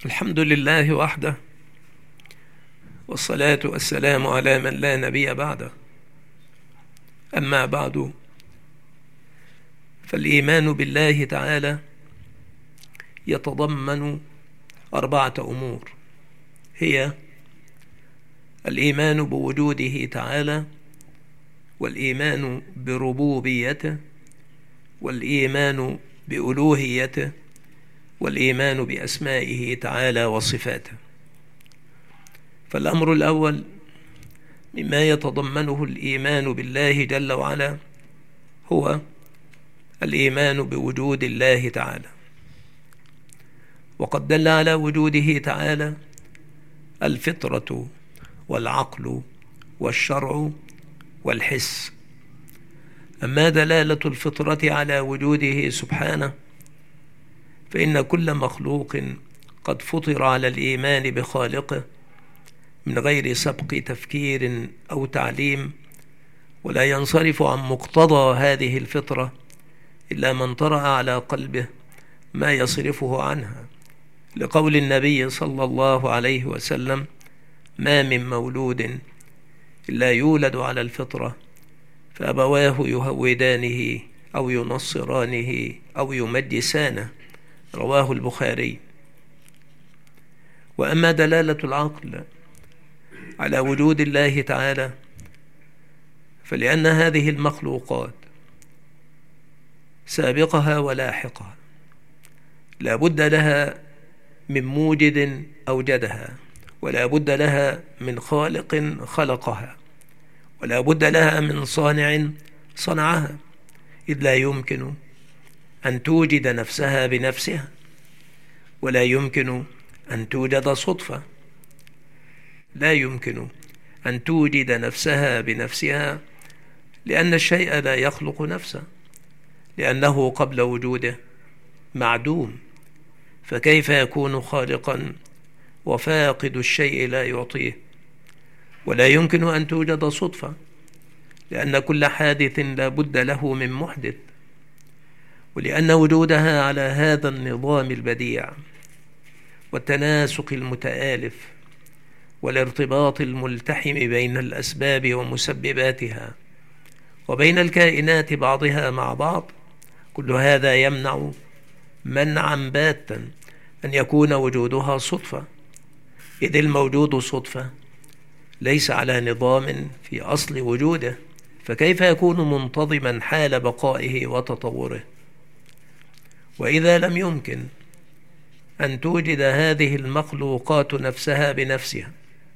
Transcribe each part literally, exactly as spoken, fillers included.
الحمد لله وحده، والصلاة والسلام على من لا نبي بعده. أما بعد، فالإيمان بالله تعالى يتضمن أربعة أمور، هي الإيمان بوجوده تعالى، والإيمان بربوبيته، والإيمان بألوهيته، والإيمان بأسمائه تعالى وصفاته. فالأمر الأول مما يتضمنه الإيمان بالله جل وعلا هو الإيمان بوجود الله تعالى، وقد دل على وجوده تعالى الفطرة والعقل والشرع والحس. أما دلالة الفطرة على وجوده سبحانه، فإن كل مخلوق قد فطر على الإيمان بخالقه من غير سبق تفكير أو تعليم، ولا ينصرف عن مقتضى هذه الفطرة إلا من طرأ على قلبه ما يصرفه عنها، لقول النبي صلى الله عليه وسلم: ما من مولود إلا يولد على الفطرة، فأبواه يهودانه أو ينصرانه أو يمجسانه، رواه البخاري. وأما دلالة العقل على وجود الله تعالى، فلأن هذه المخلوقات سابقها ولاحقها لا بد لها من موجد أوجدها، ولا بد لها من خالق خلقها، ولا بد لها من صانع صنعها، إذ لا يمكن أن توجد نفسها بنفسها، ولا يمكن أن توجد صدفة، لا يمكن أن توجد نفسها بنفسها، لأن الشيء لا يخلق نفسه، لأنه قبل وجوده معدوم، فكيف يكون خالقا وفاقد الشيء لا يعطيه؟ ولا يمكن أن توجد صدفة، لأن كل حادث لا بد له من محدث، ولأن وجودها على هذا النظام البديع والتناسق المتآلف والارتباط الملتحم بين الأسباب ومسبباتها وبين الكائنات بعضها مع بعض، كل هذا يمنع منعا باتا أن يكون وجودها صدفة، إذ الموجود صدفة ليس على نظام في أصل وجوده، فكيف يكون منتظما حال بقائه وتطوره؟ وإذا لم يمكن أن توجد هذه المخلوقات نفسها بنفسها،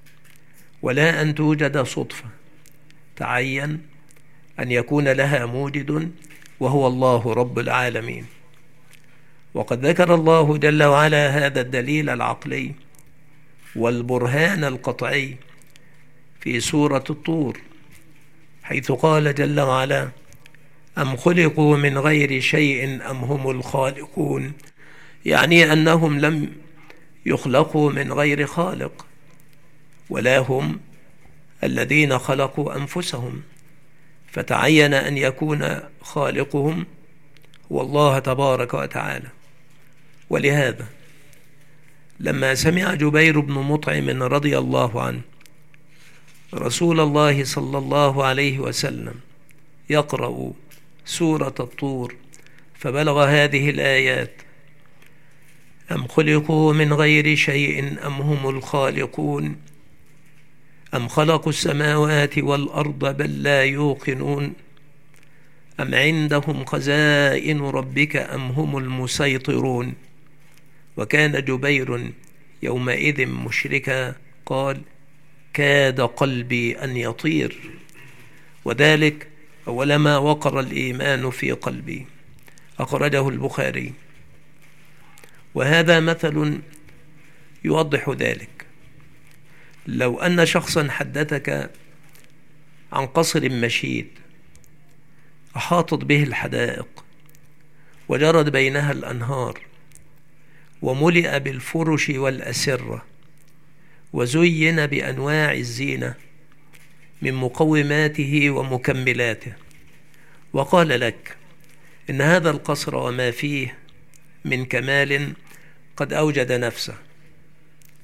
ولا أن توجد صدفة، تعين أن يكون لها موجد وهو الله رب العالمين. وقد ذكر الله جل وعلا هذا الدليل العقلي والبرهان القطعي في سورة الطور، حيث قال جل وعلا: أم خلقوا من غير شيء أم هم الخالقون، يعني أنهم لم يخلقوا من غير خالق، ولا هم الذين خلقوا أنفسهم، فتعين أن يكون خالقهم هو الله تبارك وتعالى. ولهذا لما سمع جبير بن مطعم رضي الله عنه رسول الله صلى الله عليه وسلم يقرأ سورة الطور، فبلغ هذه الآيات: أم خلقوا من غير شيء أم هم الخالقون، أم خلقوا السماوات والأرض بل لا يوقنون، أم عندهم خزائن ربك أم هم المسيطرون. وكان جبير يومئذ مشركا، قال: كاد قلبي أن يطير، وذلك أولما وقر الإيمان في قلبي، أخرجه البخاري. وهذا مثل يوضح ذلك. لو أن شخصا حدثك عن قصر مشيد أحاطت به الحدائق وجرت بينها الأنهار وملئ بالفرش والأسرة وزين بأنواع الزينة من مقوماته ومكملاته، وقال لك إن هذا القصر وما فيه من كمال قد أوجد نفسه،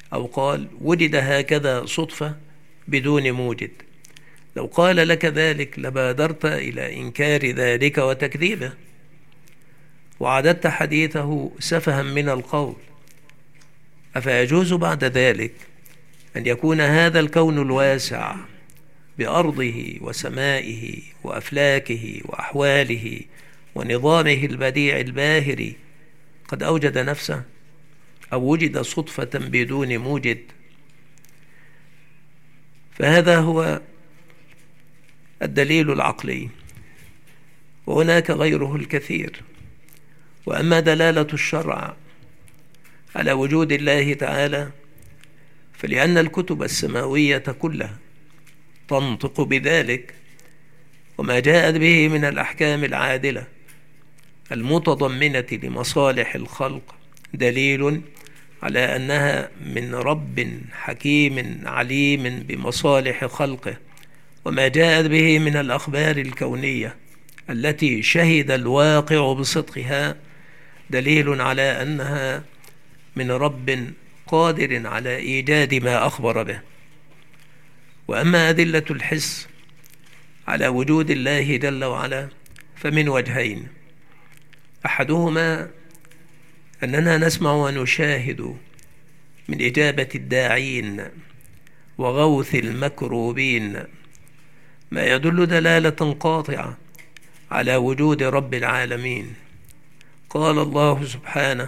أو قال وجد هكذا صدفة بدون موجد. لو قال لك ذلك لبادرت إلى إنكار ذلك وتكذيبه، وعددت حديثه سفها من القول. أفيجوز بعد ذلك أن يكون هذا الكون الواسع بأرضه وسمائه وأفلاكه وأحواله ونظامه البديع الباهر قد أوجد نفسه، أو وجد صدفة بدون موجد؟ فهذا هو الدليل العقلي، وهناك غيره الكثير. وأما دلالة الشرع على وجود الله تعالى فلأن الكتب السماوية كلها تنطق بذلك، وما جاءت به من الأحكام العادلة المتضمنة لمصالح الخلق دليل على أنها من رب حكيم عليم بمصالح خلقه. وما جاءت به من الأخبار الكونية التي شهد الواقع بصدقها دليل على أنها من رب قادر على إيجاد ما أخبر به. وأما أدلة الحس على وجود الله جل وعلا فمن وجهين: أحدهما أننا نسمع ونشاهد من إجابة الداعين وغوث المكروبين ما يدل دلالة قاطعة على وجود رب العالمين. قال الله سبحانه: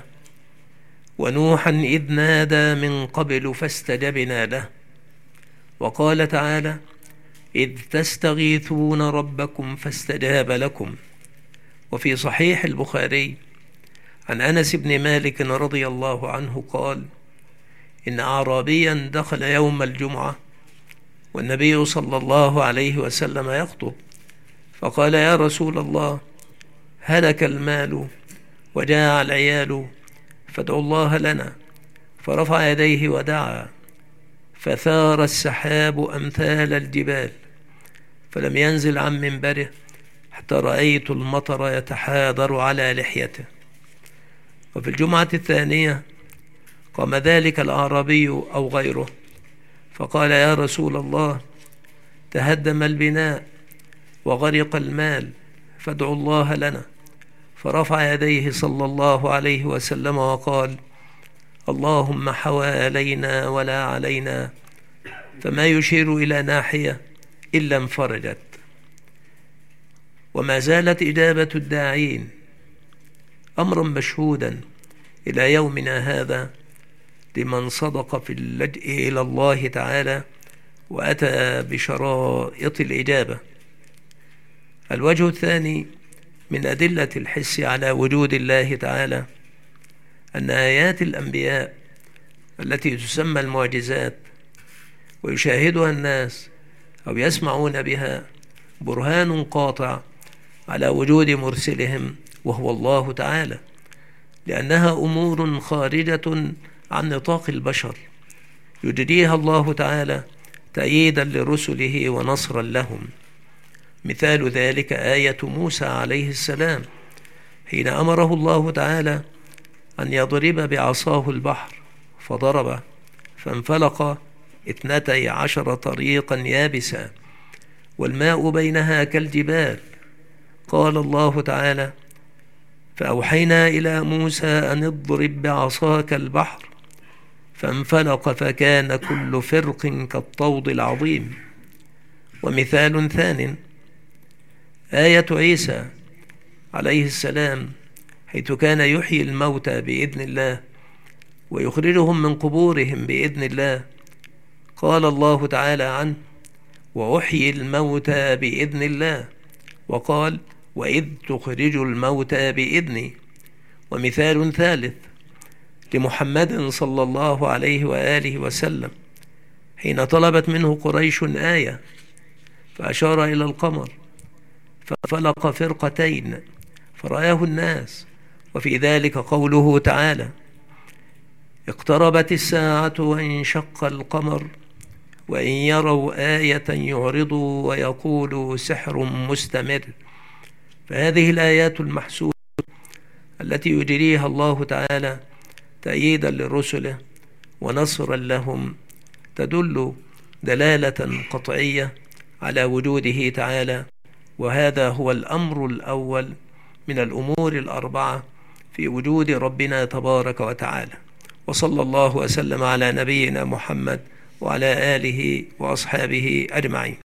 ونوحا إذ نادى من قبل فاستجبنا له. وقال تعالى: إذ تستغيثون ربكم فاستجاب لكم. وفي صحيح البخاري عن أنس بن مالك رضي الله عنه قال: إن أعرابيا دخل يوم الجمعة والنبي صلى الله عليه وسلم يخطب، فقال: يا رسول الله، هلك المال وجاع العيال فادعوا الله لنا. فرفع يديه ودعا، فثار السحاب أمثال الجبال، فلم ينزل عن منبره حتى رأيت المطر يتحاذر على لحيته. وفي الجمعة الثانية قام ذلك الأعرابي أو غيره فقال: يا رسول الله، تهدم البناء وغرق المال فادعوا الله لنا. فرفع يديه صلى الله عليه وسلم وقال: اللهم حوالينا ولا علينا، فما يشير إلى ناحية إلا انفرجت. وما زالت إجابة الداعين أمرا مشهودا إلى يومنا هذا لمن صدق في اللجئ إلى الله تعالى وأتى بشرائط الإجابة. الوجه الثاني من أدلة الحس على وجود الله تعالى أن آيات الأنبياء التي تسمى المعجزات ويشاهدها الناس أو يسمعون بها برهان قاطع على وجود مرسلهم وهو الله تعالى، لأنها أمور خارجة عن نطاق البشر يجريها الله تعالى تأييدا لرسله ونصرا لهم. مثال ذلك آية موسى عليه السلام حين أمره الله تعالى أن يضرب بعصاه البحر فضرب فانفلق اثنتي عشر طريقا يابسا والماء بينها كالجبال. قال الله تعالى: فأوحينا إلى موسى أن اضرب بعصاك البحر فانفلق فكان كل فرق كالطود العظيم. ومثال ثان آية عيسى عليه السلام حيث كان يحيي الموتى بإذن الله ويخرجهم من قبورهم بإذن الله. قال الله تعالى عنه: وأحيي الموتى بإذن الله، وقال: وإذ تخرج الموتى بإذني. ومثال ثالث لمحمد صلى الله عليه وآله وسلم حين طلبت منه قريش آية فأشار إلى القمر ففلق فرقتين فرآه الناس. وفي ذلك قوله تعالى: اقتربت الساعة وانشق القمر وإن يروا آية يعرضوا ويقولوا سحر مستمر. فهذه الآيات المحسوسة التي يجريها الله تعالى تأييدا لرسله ونصرا لهم تدل دلالة قطعية على وجوده تعالى. وهذا هو الأمر الأول من الأمور الأربعة في وجود ربنا تبارك وتعالى. وصلى الله وسلم على نبينا محمد وعلى آله وأصحابه أجمعين.